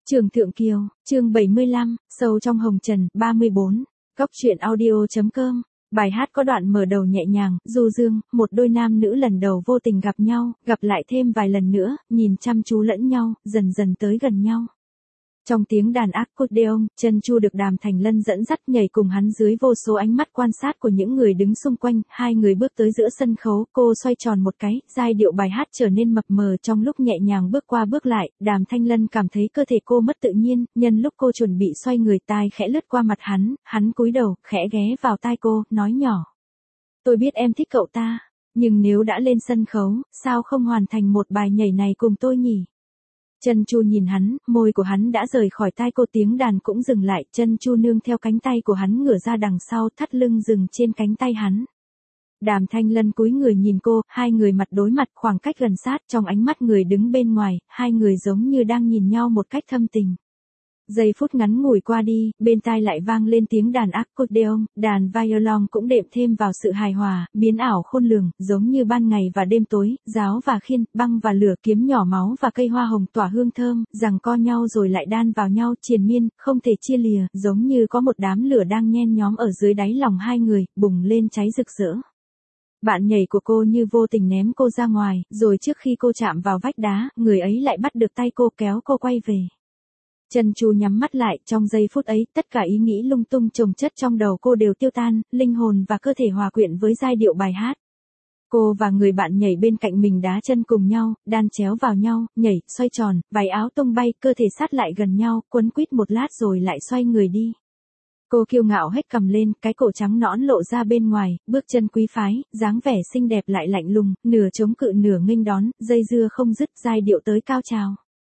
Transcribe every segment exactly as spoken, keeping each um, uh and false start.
Trường Thượng Kiều, chương bảy mươi lăm, sâu trong hồng trần, ba mươi bốn, Góc truyện audio.com. Bài hát có đoạn mở đầu nhẹ nhàng, du dương, một đôi nam nữ lần đầu vô tình gặp nhau, gặp lại thêm vài lần nữa, nhìn chăm chú lẫn nhau, dần dần tới gần nhau. Trong tiếng đàn accordion, Chân Chu được Đàm Thành Lân dẫn dắt nhảy cùng hắn dưới vô số ánh mắt quan sát của những người đứng xung quanh, hai người bước tới giữa sân khấu, cô xoay tròn một cái, giai điệu bài hát trở nên mập mờ trong lúc nhẹ nhàng bước qua bước lại, Đàm Thanh Lân cảm thấy cơ thể cô mất tự nhiên, nhân lúc cô chuẩn bị xoay người tai khẽ lướt qua mặt hắn, hắn cúi đầu, khẽ ghé vào tai cô, nói nhỏ. Tôi biết em thích cậu ta, nhưng nếu đã lên sân khấu, sao không hoàn thành một bài nhảy này cùng tôi nhỉ? Chân Chu nhìn hắn, môi của hắn đã rời khỏi tai cô, tiếng đàn cũng dừng lại, Chân Chu nương theo cánh tay của hắn ngửa ra đằng sau, thắt lưng dừng trên cánh tay hắn. Đàm Thanh Lân cúi người nhìn cô, hai người mặt đối mặt, khoảng cách gần sát, trong ánh mắt người đứng bên ngoài, hai người giống như đang nhìn nhau một cách thâm tình. Giây phút ngắn ngủi qua đi, bên tai lại vang lên tiếng đàn accordion, đàn violon cũng đệm thêm vào sự hài hòa, biến ảo khôn lường, giống như ban ngày và đêm tối, giáo và khiên, băng và lửa, kiếm nhỏ máu và cây hoa hồng tỏa hương thơm, giằng co nhau rồi lại đan vào nhau, triền miên, không thể chia lìa, giống như có một đám lửa đang nhen nhóm ở dưới đáy lòng hai người, bùng lên cháy rực rỡ. Bạn nhảy của cô như vô tình ném cô ra ngoài, rồi trước khi cô chạm vào vách đá, người ấy lại bắt được tay cô kéo cô quay về. Chân Chu nhắm mắt lại, trong giây phút ấy, tất cả ý nghĩ lung tung chồng chất trong đầu cô đều tiêu tan, linh hồn và cơ thể hòa quyện với giai điệu bài hát. Cô và người bạn nhảy bên cạnh mình đá chân cùng nhau, đan chéo vào nhau, nhảy, xoay tròn, váy áo tung bay, cơ thể sát lại gần nhau, quấn quýt một lát rồi lại xoay người đi. Cô kiêu ngạo hếch cầm lên, cái cổ trắng nõn lộ ra bên ngoài, bước chân quý phái, dáng vẻ xinh đẹp lại lạnh lùng, nửa chống cự nửa nghênh đón, dây dưa không dứt, giai điệu tới cao trào.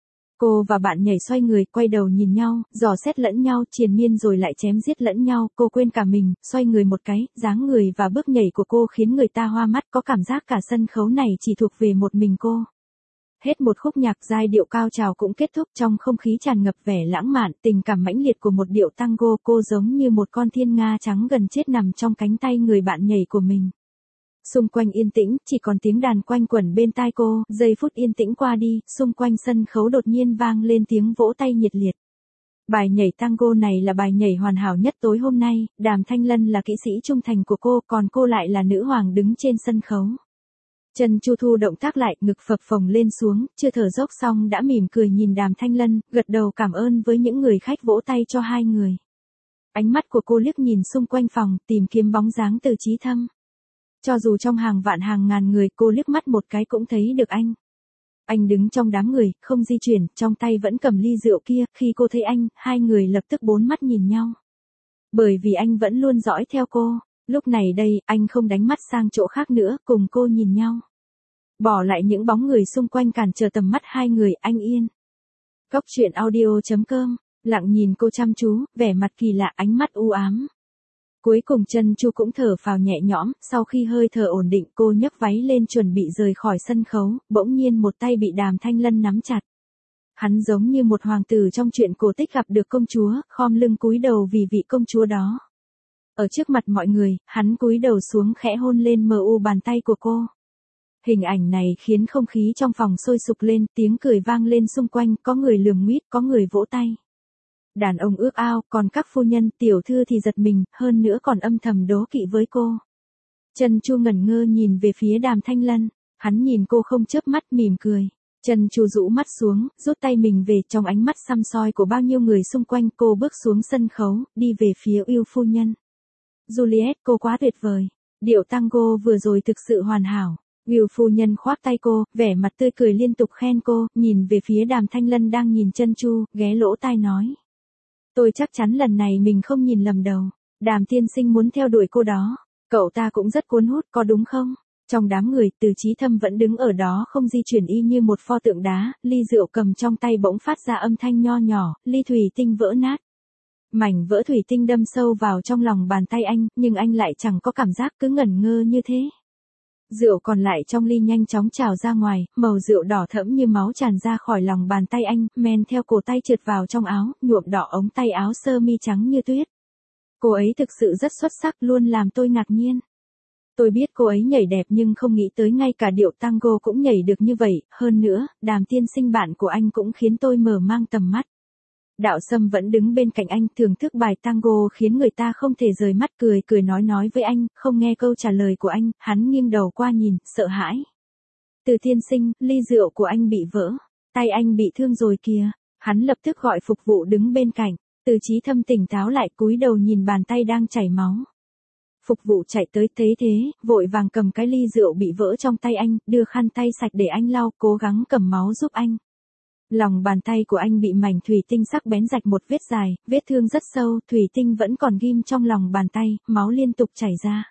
Cô và bạn nhảy xoay người, quay đầu nhìn nhau, dò xét lẫn nhau, triền miên rồi lại chém giết lẫn nhau, cô quên cả mình, xoay người một cái, dáng người và bước nhảy của cô khiến người ta hoa mắt, có cảm giác cả sân khấu này chỉ thuộc về một mình cô. Hết một khúc nhạc, giai điệu cao trào cũng kết thúc, trong không khí tràn ngập vẻ lãng mạn, tình cảm mãnh liệt của một điệu tango, cô giống như một con thiên nga trắng gần chết nằm trong cánh tay người bạn nhảy của mình. Xung quanh yên tĩnh, chỉ còn tiếng đàn quanh quẩn bên tai cô, giây phút yên tĩnh qua đi, xung quanh sân khấu đột nhiên vang lên tiếng vỗ tay nhiệt liệt. Bài nhảy tango này là bài nhảy hoàn hảo nhất tối hôm nay, Đàm Thanh Lân là kỹ sĩ trung thành của cô, còn cô lại là nữ hoàng đứng trên sân khấu. Chân Chu thu động tác lại, ngực phập phồng lên xuống, chưa thở dốc xong đã mỉm cười nhìn Đàm Thanh Lân, gật đầu cảm ơn với những người khách vỗ tay cho hai người. Ánh mắt của cô liếc nhìn xung quanh phòng, tìm kiếm bóng dáng Từ Chí Thâm. Cho dù trong hàng vạn hàng ngàn người, cô liếc mắt một cái cũng thấy được anh. Anh đứng trong đám người, không di chuyển, trong tay vẫn cầm ly rượu kia, khi cô thấy anh, hai người lập tức bốn mắt nhìn nhau. Bởi vì anh vẫn luôn dõi theo cô, lúc này đây, anh không đánh mắt sang chỗ khác nữa, cùng cô nhìn nhau. Bỏ lại những bóng người xung quanh cản trở tầm mắt hai người, anh yên. Góc truyện audio.com, lặng nhìn cô chăm chú, vẻ mặt kỳ lạ, ánh mắt u ám. Cuối cùng Chân Chu cũng thở phào nhẹ nhõm, sau khi hơi thở ổn định cô nhấc váy lên chuẩn bị rời khỏi sân khấu, bỗng nhiên một tay bị Đàm Thanh Lân nắm chặt. Hắn giống như một hoàng tử trong truyện cổ tích gặp được công chúa, khom lưng cúi đầu vì vị công chúa đó. Ở trước mặt mọi người, hắn cúi đầu xuống khẽ hôn lên mờ u bàn tay của cô. Hình ảnh này khiến không khí trong phòng sôi sục lên, tiếng cười vang lên xung quanh, có người lườm nguýt, có người vỗ tay. Đàn ông ước ao, còn các phu nhân, tiểu thư thì giật mình, hơn nữa còn âm thầm đố kỵ với cô. Chân Chu ngẩn ngơ nhìn về phía Đàm Thanh Lân, hắn nhìn cô không chớp mắt mỉm cười. Chân Chu rũ mắt xuống, rút tay mình về, trong ánh mắt săm soi của bao nhiêu người xung quanh, cô bước xuống sân khấu, đi về phía yêu phu nhân. Juliet, cô quá tuyệt vời. Điệu tango vừa rồi thực sự hoàn hảo. Will phu nhân khoác tay cô, vẻ mặt tươi cười liên tục khen cô, nhìn về phía Đàm Thanh Lân đang nhìn Chân Chu, ghé lỗ tai nói. Tôi chắc chắn lần này mình không nhìn lầm đầu. Đàm tiên sinh muốn theo đuổi cô đó. Cậu ta cũng rất cuốn hút, có đúng không? Trong đám người, Từ Chí Thâm vẫn đứng ở đó không di chuyển y như một pho tượng đá, ly rượu cầm trong tay bỗng phát ra âm thanh nho nhỏ, ly thủy tinh vỡ nát. Mảnh vỡ thủy tinh đâm sâu vào trong lòng bàn tay anh, nhưng anh lại chẳng có cảm giác, cứ ngẩn ngơ như thế. Rượu còn lại trong ly nhanh chóng trào ra ngoài, màu rượu đỏ thẫm như máu tràn ra khỏi lòng bàn tay anh, men theo cổ tay trượt vào trong áo, nhuộm đỏ ống tay áo sơ mi trắng như tuyết. Cô ấy thực sự rất xuất sắc, luôn làm tôi ngạc nhiên. Tôi biết cô ấy nhảy đẹp nhưng không nghĩ tới ngay cả điệu tango cũng nhảy được như vậy, hơn nữa, Đàm tiên sinh bạn của anh cũng khiến tôi mở mang tầm mắt. Đạo Sâm vẫn đứng bên cạnh anh thưởng thức bài tango khiến người ta không thể rời mắt, cười cười nói nói với anh, không nghe câu trả lời của anh, hắn nghiêng đầu qua nhìn, sợ hãi. Từ tiên sinh, ly rượu của anh bị vỡ, tay anh bị thương rồi kìa. Hắn lập tức gọi phục vụ đứng bên cạnh. Từ Chí Thâm tỉnh táo lại, cúi đầu nhìn bàn tay đang chảy máu. Phục vụ chạy tới thấy thế, vội vàng cầm cái ly rượu bị vỡ trong tay anh, đưa khăn tay sạch để anh lau, cố gắng cầm máu giúp anh. Lòng bàn tay của anh bị mảnh thủy tinh sắc bén rạch một vết dài, vết thương rất sâu, thủy tinh vẫn còn ghim trong lòng bàn tay, máu liên tục chảy ra.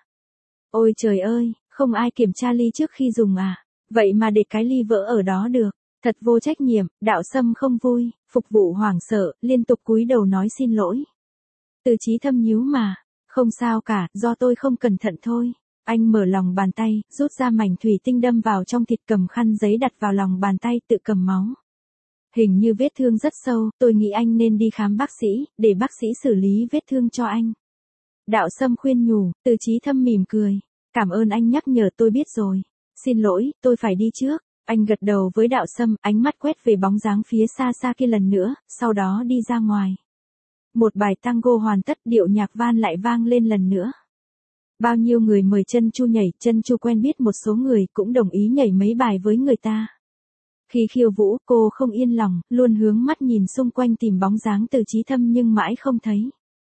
Ôi trời ơi, không ai kiểm tra ly trước khi dùng à? Vậy mà để cái ly vỡ ở đó được. Thật vô trách nhiệm. Đạo Sâm không vui, phục vụ hoảng sợ, liên tục cúi đầu nói xin lỗi. Từ Chí Thâm nhíu mà, không sao cả, do tôi không cẩn thận thôi. Anh mở lòng bàn tay, rút ra mảnh thủy tinh đâm vào trong thịt, cầm khăn giấy đặt vào lòng bàn tay, tự cầm máu. Hình như vết thương rất sâu, tôi nghĩ anh nên đi khám bác sĩ, để bác sĩ xử lý vết thương cho anh. Đạo Sâm khuyên nhủ. Từ Chí Thâm mỉm cười. Cảm ơn anh nhắc nhở, tôi biết rồi. Xin lỗi, tôi phải đi trước. Anh gật đầu với Đạo Sâm, ánh mắt quét về bóng dáng phía xa xa kia lần nữa, sau đó đi ra ngoài. Một bài tango hoàn tất, điệu nhạc van lại vang lên lần nữa. Bao nhiêu người mời Chân Chu nhảy, Chân Chu quen biết một số người cũng đồng ý nhảy mấy bài với người ta. Khi khiêu vũ, cô không yên lòng, luôn hướng mắt nhìn xung quanh tìm bóng dáng Từ Chí Thâm nhưng mãi không thấy.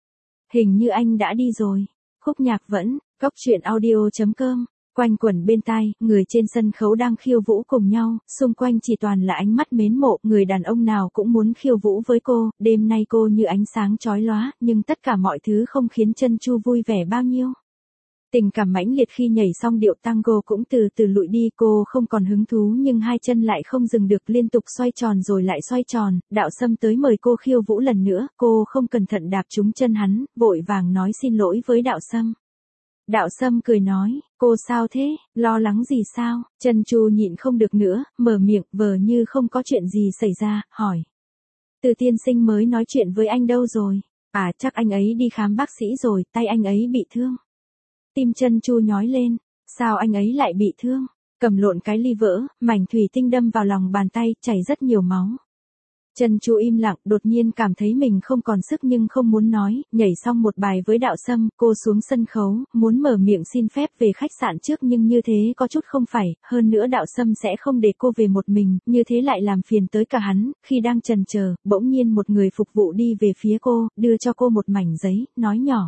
Hình như anh đã đi rồi. Khúc nhạc vẫn, góc truyện audio chấm com. Quanh quẩn bên tai, người trên sân khấu đang khiêu vũ cùng nhau, xung quanh chỉ toàn là ánh mắt mến mộ, người đàn ông nào cũng muốn khiêu vũ với cô, đêm nay cô như ánh sáng chói lóa, nhưng tất cả mọi thứ không khiến Chân Chu vui vẻ bao nhiêu. Tình cảm mãnh liệt khi nhảy xong điệu tango cũng từ từ lụi đi, cô không còn hứng thú nhưng hai chân lại không dừng được, liên tục xoay tròn rồi lại xoay tròn. Đạo Sâm tới mời cô khiêu vũ lần nữa, cô không cẩn thận đạp trúng chân hắn, vội vàng nói xin lỗi với Đạo Sâm. Đạo Sâm cười nói, cô sao thế, lo lắng gì sao? Chân Chu nhịn không được nữa, mở miệng, vờ như không có chuyện gì xảy ra, hỏi. Từ tiên sinh mới nói chuyện với anh đâu rồi? À, chắc anh ấy đi khám bác sĩ rồi, tay anh ấy bị thương. Tim Chân Chu nhói lên, sao anh ấy lại bị thương? Cầm lộn cái ly vỡ, mảnh thủy tinh đâm vào lòng bàn tay, chảy rất nhiều máu. Chân Chu im lặng, đột nhiên cảm thấy mình không còn sức nhưng không muốn nói, nhảy xong một bài với Đạo Sâm, cô xuống sân khấu, muốn mở miệng xin phép về khách sạn trước nhưng như thế có chút không phải, hơn nữa Đạo Sâm sẽ không để cô về một mình, như thế lại làm phiền tới cả hắn. Khi đang chần chờ, bỗng nhiên một người phục vụ đi về phía cô, đưa cho cô một mảnh giấy, nói nhỏ.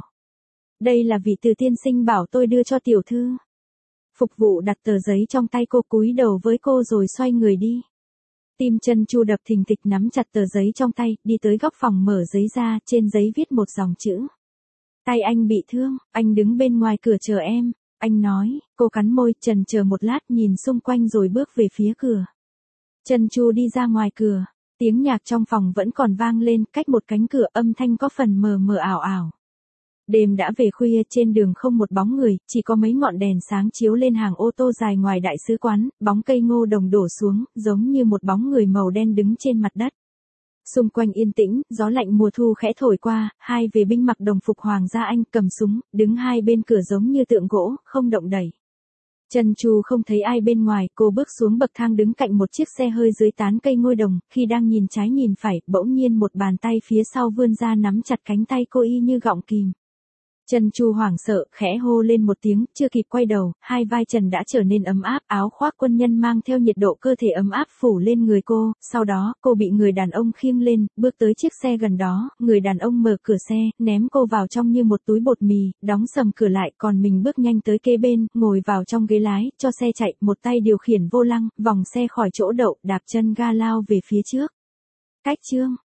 Đây là vị Từ tiên sinh bảo tôi đưa cho tiểu thư. Phục vụ đặt tờ giấy trong tay cô, cúi đầu với cô rồi xoay người đi. Tim Chân Chu đập thình thịch, nắm chặt tờ giấy trong tay, đi tới góc phòng mở giấy ra, trên giấy viết một dòng chữ. Tay anh bị thương, anh đứng bên ngoài cửa chờ em. Anh nói, cô cắn môi, chần chờ một lát, nhìn xung quanh rồi bước về phía cửa. Chân Chu đi ra ngoài cửa, tiếng nhạc trong phòng vẫn còn vang lên, cách một cánh cửa âm thanh có phần mờ mờ ảo ảo. Đêm đã về khuya, trên đường không một bóng người, chỉ có mấy ngọn đèn sáng chiếu lên hàng ô tô dài ngoài đại sứ quán, bóng cây ngô đồng đổ xuống, giống như một bóng người màu đen đứng trên mặt đất. Xung quanh yên tĩnh, gió lạnh mùa thu khẽ thổi qua, hai vệ binh mặc đồng phục hoàng gia Anh cầm súng, đứng hai bên cửa giống như tượng gỗ, không động đậy. Chân Chu không thấy ai bên ngoài, cô bước xuống bậc thang đứng cạnh một chiếc xe hơi dưới tán cây ngô đồng, khi đang nhìn trái nhìn phải, bỗng nhiên một bàn tay phía sau vươn ra nắm chặt cánh tay cô y như gọng kìm. Chân Chu hoảng sợ, khẽ hô lên một tiếng, chưa kịp quay đầu, hai vai trần đã trở nên ấm áp, áo khoác quân nhân mang theo nhiệt độ cơ thể ấm áp phủ lên người cô, sau đó, cô bị người đàn ông khiêng lên, bước tới chiếc xe gần đó, người đàn ông mở cửa xe, ném cô vào trong như một túi bột mì, đóng sầm cửa lại, còn mình bước nhanh tới kế bên, ngồi vào trong ghế lái, cho xe chạy, một tay điều khiển vô lăng, vòng xe khỏi chỗ đậu, đạp chân ga lao về phía trước. Cách chương